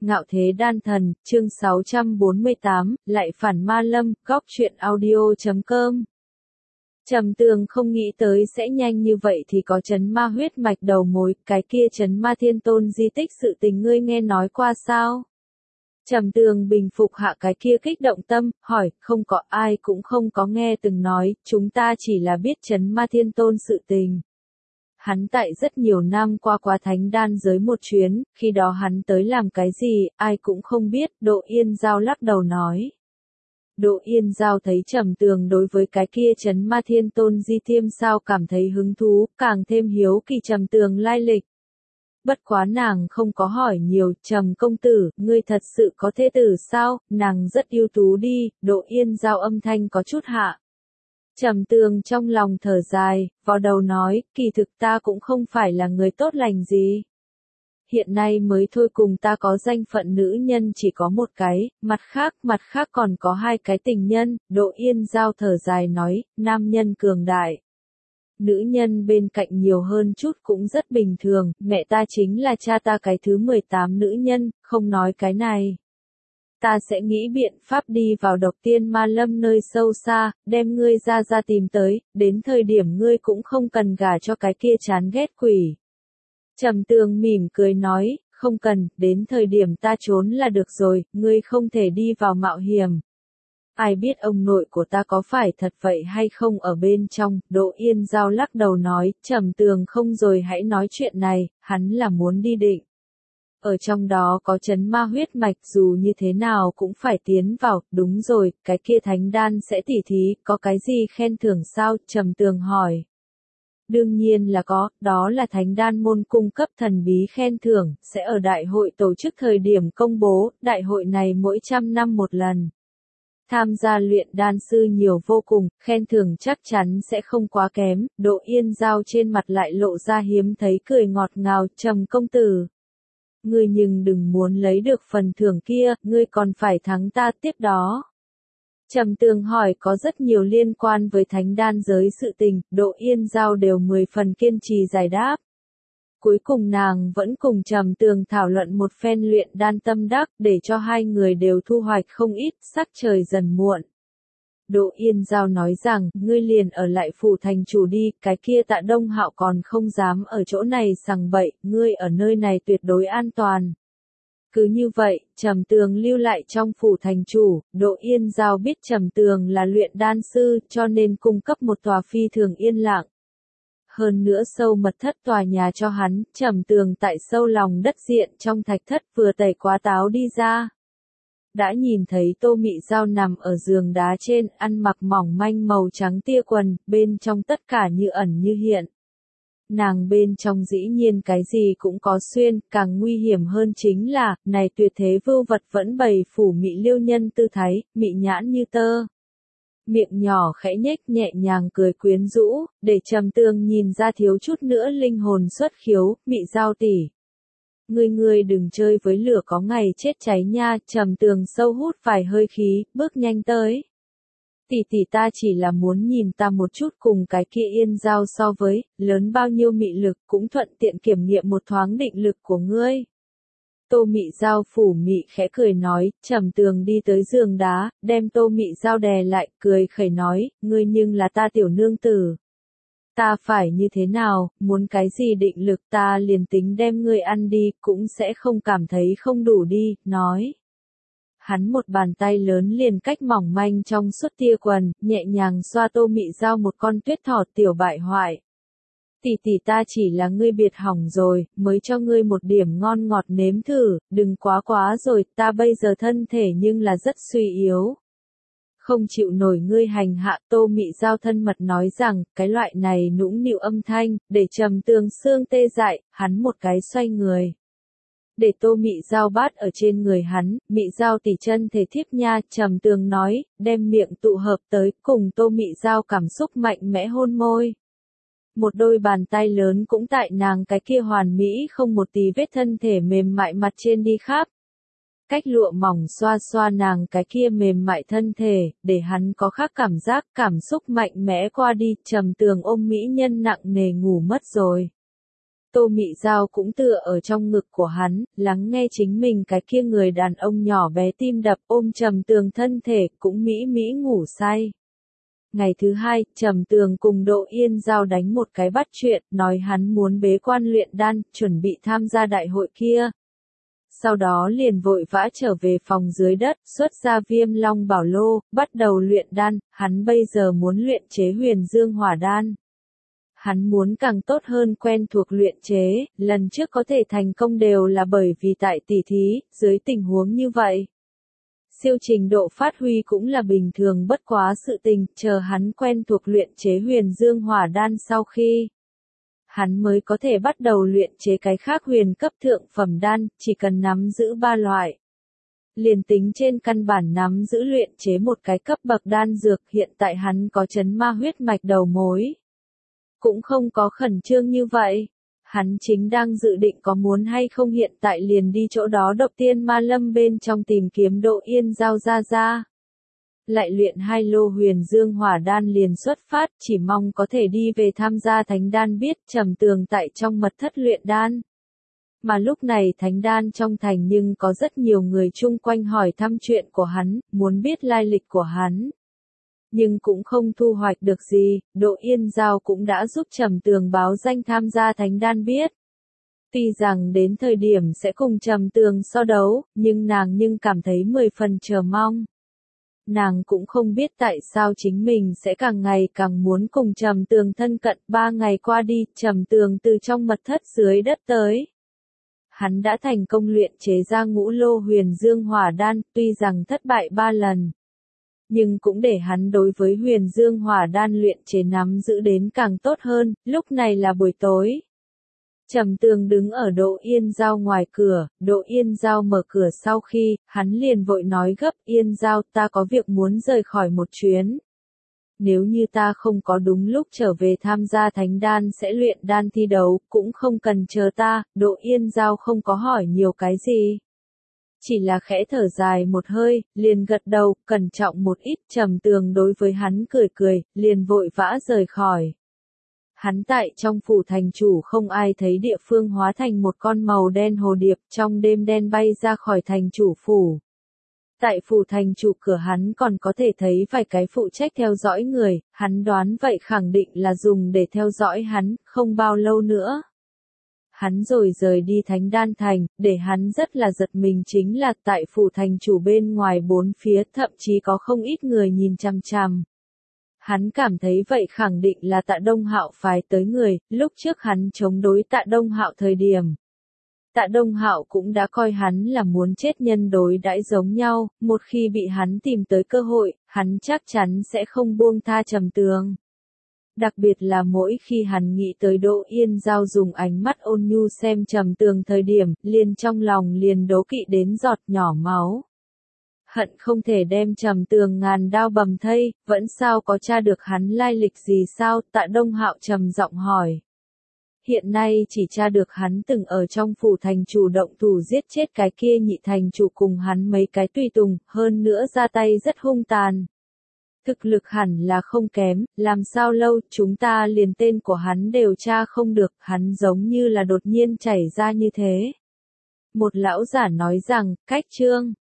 Ngạo Thế Đan Thần, chương 648, lại phản ma lâm, góc truyện audio.com. Trầm Tường không nghĩ tới sẽ nhanh như vậy thì có chấn ma huyết mạch đầu mối, cái kia chấn ma thiên tôn di tích sự tình ngươi nghe nói qua sao? Trầm Tường bình phục hạ cái kia kích động tâm, hỏi, không có ai cũng không có nghe từng nói, chúng ta chỉ là biết chấn ma thiên tôn sự tình. Hắn tại rất nhiều năm qua thánh đan giới một chuyến, khi đó hắn tới làm cái gì, ai cũng không biết, Độ Yên Giao lắc đầu nói. Độ Yên Giao thấy Trầm Tường đối với cái kia chấn ma thiên tôn di thiêm sao cảm thấy hứng thú, càng thêm hiếu kỳ Trầm Tường lai lịch. Bất quá nàng không có hỏi nhiều, Trầm công tử, ngươi thật sự có thế tử sao, nàng rất ưu tú đi, Độ Yên Giao âm thanh có chút hạ. Trầm Tường trong lòng thở dài, vào đầu nói, kỳ thực ta cũng không phải là người tốt lành gì. Hiện nay mới thôi cùng ta có danh phận nữ nhân chỉ có một cái, mặt khác còn có hai cái tình nhân, Độ Yên Giao thở dài nói, nam nhân cường đại. Nữ nhân bên cạnh nhiều hơn chút cũng rất bình thường, mẹ ta chính là cha ta cái thứ 18 nữ nhân, không nói cái này. Ta sẽ nghĩ biện pháp đi vào Độc Tiên Ma Lâm nơi sâu xa, đem ngươi ra tìm tới, đến thời điểm ngươi cũng không cần gả cho cái kia chán ghét quỷ. Trầm Tường mỉm cười nói, không cần, đến thời điểm ta trốn là được rồi, ngươi không thể đi vào mạo hiểm. Ai biết ông nội của ta có phải thật vậy hay không ở bên trong, Độ Yên Giao lắc đầu nói, Trầm Tường không rồi hãy nói chuyện này, hắn là muốn đi định. Ở trong đó có chấn ma huyết mạch dù như thế nào cũng phải tiến vào, đúng rồi, cái kia thánh đan sẽ tỉ thí, có cái gì khen thưởng sao, Trầm Tường hỏi. Đương nhiên là có, đó là thánh đan môn cung cấp thần bí khen thưởng, sẽ ở đại hội tổ chức thời điểm công bố, đại hội này mỗi 100 năm một lần. Tham gia luyện đan sư nhiều vô cùng, khen thưởng chắc chắn sẽ không quá kém, Độ Yên Giao trên mặt lại lộ ra hiếm thấy cười ngọt ngào, Trầm công tử. Ngươi nhưng đừng muốn lấy được phần thưởng kia, ngươi còn phải thắng ta tiếp đó. Trầm Tường hỏi có rất nhiều liên quan với thánh đan giới sự tình, Độ Yên Giao đều 10 phần kiên trì giải đáp. Cuối cùng nàng vẫn cùng Trầm Tường thảo luận một phen luyện đan tâm đắc để cho hai người đều thu hoạch không ít, sắc trời dần muộn. Độ Yên Giao nói rằng, ngươi liền ở lại phủ thành chủ đi, cái kia Tạ Đông Hạo còn không dám ở chỗ này sằng bậy, ngươi ở nơi này tuyệt đối an toàn. Cứ như vậy, Trầm Tường lưu lại trong phủ thành chủ, Độ Yên Giao biết Trầm Tường là luyện đan sư, cho nên cung cấp một tòa phi thường yên lặng. Hơn nữa sâu mật thất tòa nhà cho hắn, Trầm Tường tại sâu lòng đất diện trong thạch thất vừa tẩy quá táo đi ra. Đã nhìn thấy Tô Mị Giao nằm ở giường đá trên, ăn mặc mỏng manh màu trắng tia quần, bên trong tất cả như ẩn như hiện. Nàng bên trong dĩ nhiên cái gì cũng có xuyên, càng nguy hiểm hơn chính là, này tuyệt thế vưu vật vẫn bày phủ mị liêu nhân tư thái, mị nhãn như tơ. Miệng nhỏ khẽ nhếch nhẹ nhàng cười quyến rũ, để Trầm Tường nhìn ra thiếu chút nữa linh hồn xuất khiếu, Mị Giao tỷ. Ngươi đừng chơi với lửa có ngày chết cháy nha, Trầm Tường sâu hút vài hơi khí, bước nhanh tới. Tỷ ta chỉ là muốn nhìn ta một chút cùng cái kia Yên Giao so với, lớn bao nhiêu mị lực cũng thuận tiện kiểm nghiệm một thoáng định lực của ngươi. Tô Mị Giao phủ mị khẽ cười nói, Trầm Tường đi tới giường đá, đem Tô Mị Giao đè lại, cười khẩy nói, ngươi nhưng là ta tiểu nương tử. Ta phải như thế nào, muốn cái gì định lực ta liền tính đem ngươi ăn đi, cũng sẽ không cảm thấy không đủ đi, nói. Hắn một bàn tay lớn liền cách mỏng manh trong suốt tia quần, nhẹ nhàng xoa Tô Mị Giao một con tuyết thỏ tiểu bại hoại. Tỷ ta chỉ là ngươi biệt hỏng rồi, mới cho ngươi một điểm ngon ngọt nếm thử, đừng quá rồi, ta bây giờ thân thể nhưng là rất suy yếu. Không chịu nổi ngươi hành hạ, Tô Mị Giao thân mật nói rằng, cái loại này nũng nịu âm thanh, để Trầm Tường xương tê dại, hắn một cái xoay người. Để Tô Mị Giao bát ở trên người hắn, Mị Giao tỷ chân thể thiếp nha, Trầm Tường nói, đem miệng tụ hợp tới, cùng Tô Mị Giao cảm xúc mạnh mẽ hôn môi. Một đôi bàn tay lớn cũng tại nàng cái kia hoàn mỹ không một tí vết thân thể mềm mại mặt trên đi khắp. Cách lụa mỏng xoa xoa nàng cái kia mềm mại thân thể, để hắn có khác cảm giác, cảm xúc mạnh mẽ qua đi, Trầm Tường ôm mỹ nhân nặng nề ngủ mất rồi. Tô Mị Giao cũng tựa ở trong ngực của hắn, lắng nghe chính mình cái kia người đàn ông nhỏ bé tim đập ôm Trầm Tường thân thể, cũng mỹ mỹ ngủ say. Ngày thứ hai, Trầm Tường cùng Đỗ Yên Giao đánh một cái bắt chuyện, nói hắn muốn bế quan luyện đan, chuẩn bị tham gia đại hội kia. Sau đó liền vội vã trở về phòng dưới đất, xuất ra Viêm Long Bảo Lô, bắt đầu luyện đan, hắn bây giờ muốn luyện chế Huyền Dương Hỏa Đan. Hắn muốn càng tốt hơn quen thuộc luyện chế, lần trước có thể thành công đều là bởi vì tại tỉ thí, dưới tình huống như vậy. Siêu trình độ phát huy cũng là bình thường bất quá sự tình, chờ hắn quen thuộc luyện chế Huyền Dương Hỏa Đan sau khi hắn mới có thể bắt đầu luyện chế cái khác huyền cấp thượng phẩm đan, chỉ cần nắm giữ 3 loại. Liền tính trên căn bản nắm giữ luyện chế một cái cấp bậc đan dược, hiện tại hắn có chấn ma huyết mạch đầu mối. Cũng không có khẩn trương như vậy. Hắn chính đang dự định có muốn hay không hiện tại liền đi chỗ đó Độc Tiên Ma Lâm bên trong tìm kiếm Đỗ Yên Giao ra. Lại luyện 2 lô Huyền Dương Hỏa Đan liền xuất phát, chỉ mong có thể đi về tham gia thánh đan biết Trầm Tường tại trong mật thất luyện đan. Mà lúc này thánh đan trong thành nhưng có rất nhiều người chung quanh hỏi thăm chuyện của hắn, muốn biết lai lịch của hắn. Nhưng cũng không thu hoạch được gì, Đỗ Yên Giao cũng đã giúp Trầm Tường báo danh tham gia thánh đan biết. Tuy rằng đến thời điểm sẽ cùng Trầm Tường so đấu, nhưng nàng cảm thấy 10 phần chờ mong. Nàng cũng không biết tại sao chính mình sẽ càng ngày càng muốn cùng Trầm Tường thân cận. 3 ngày qua đi, Trầm Tường từ trong mật thất dưới đất tới. Hắn đã thành công luyện chế ra 5 lô Huyền Dương Hỏa Đan, tuy rằng thất bại 3 lần. Nhưng cũng để hắn đối với Huyền Dương Hỏa Đan luyện chế nắm giữ đến càng tốt hơn. Lúc này là buổi tối. Trầm Tường đứng ở Đỗ Yên Giao ngoài cửa, Đỗ Yên Giao mở cửa sau khi, hắn liền vội nói gấp, Yên Giao, ta có việc muốn rời khỏi một chuyến. Nếu như ta không có đúng lúc trở về tham gia thánh đan sẽ luyện đan thi đấu, cũng không cần chờ ta. Đỗ Yên Giao không có hỏi nhiều cái gì. Chỉ là khẽ thở dài một hơi, liền gật đầu, cẩn trọng một ít. Trầm Tường đối với hắn cười cười, liền vội vã rời khỏi. Hắn tại trong phủ thành chủ không ai thấy địa phương hóa thành một con màu đen hồ điệp, trong đêm đen bay ra khỏi thành chủ phủ. Tại phủ thành chủ cửa hắn còn có thể thấy vài cái phụ trách theo dõi người, hắn đoán vậy khẳng định là dùng để theo dõi hắn, không bao lâu nữa. Hắn rồi rời đi thánh đan thành, để hắn rất là giật mình chính là tại phủ thành chủ bên ngoài 4 phía thậm chí có không ít người nhìn chằm chằm. Hắn cảm thấy vậy khẳng định là Tạ Đông Hạo phái tới người, lúc trước hắn chống đối Tạ Đông Hạo thời điểm. Tạ Đông Hạo cũng đã coi hắn là muốn chết nhân đối đãi giống nhau, một khi bị hắn tìm tới cơ hội, hắn chắc chắn sẽ không buông tha Trầm Tường. Đặc biệt là mỗi khi hắn nghĩ tới Đỗ Yên Giao dùng ánh mắt ôn nhu xem Trầm Tường thời điểm, liền trong lòng liền đố kỵ đến giọt nhỏ máu. Hận không thể đem Trầm Tường ngàn đao bầm thây, vẫn sao có tra được hắn lai lịch gì sao? Tạ Đông Hạo trầm giọng hỏi. Hiện nay chỉ tra được hắn từng ở trong phủ thành chủ động thủ giết chết cái kia nhị thành chủ cùng hắn mấy cái tùy tùng, hơn nữa ra tay rất hung tàn. Thực lực hẳn là không kém, làm sao lâu chúng ta liền tên của hắn đều tra không được, hắn giống như là đột nhiên chảy ra như thế. Một lão giả nói rằng, cách chương